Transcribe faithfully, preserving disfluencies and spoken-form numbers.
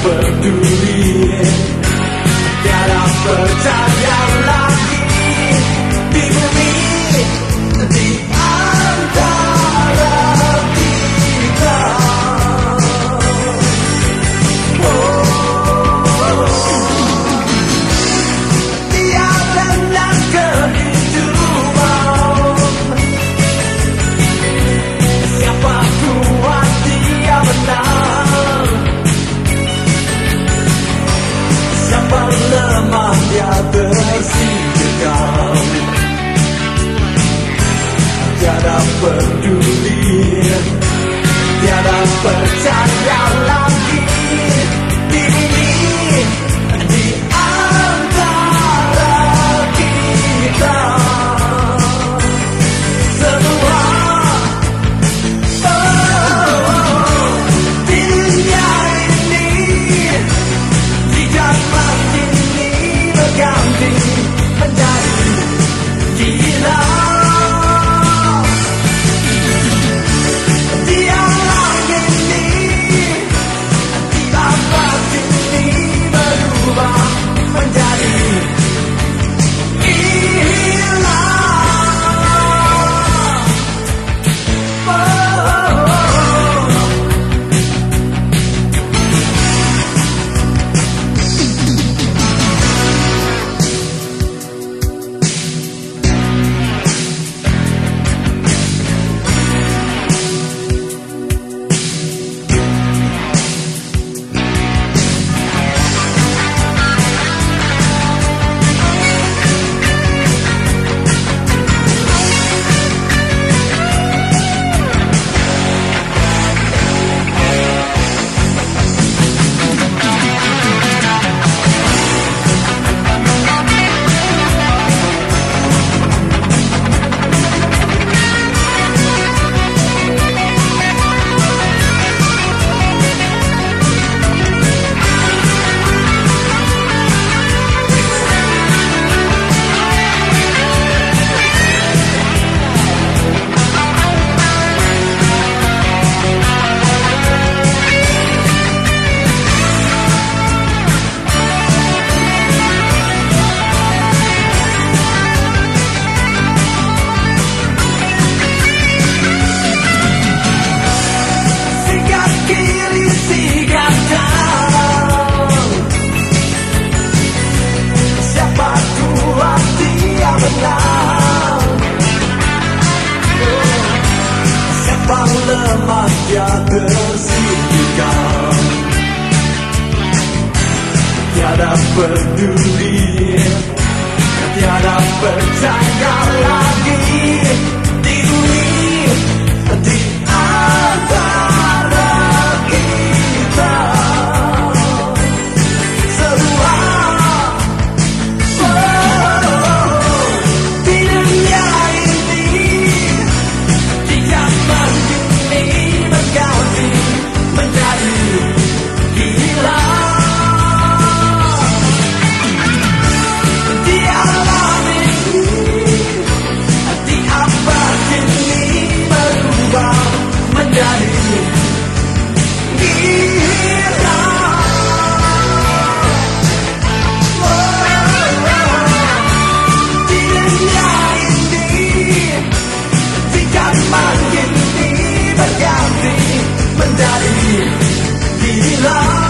peduli, tiada percaya lagi di bumi, di antara kita. Oh, tiada nak kehidupan, siapa kuat dia menang, siapa lemah dia tersingkirkan. Tiada peduli, tiada percaya lagi di bumi, di antara kita semua. Oh, di dunia ini, jika makin ini berganti menjadi gila. Siapa lemah dia tersingkirkan. Tiada peduli, tiada percaya lagi di bumi, di antara kita semua. Makin ini berganti menjadi gila.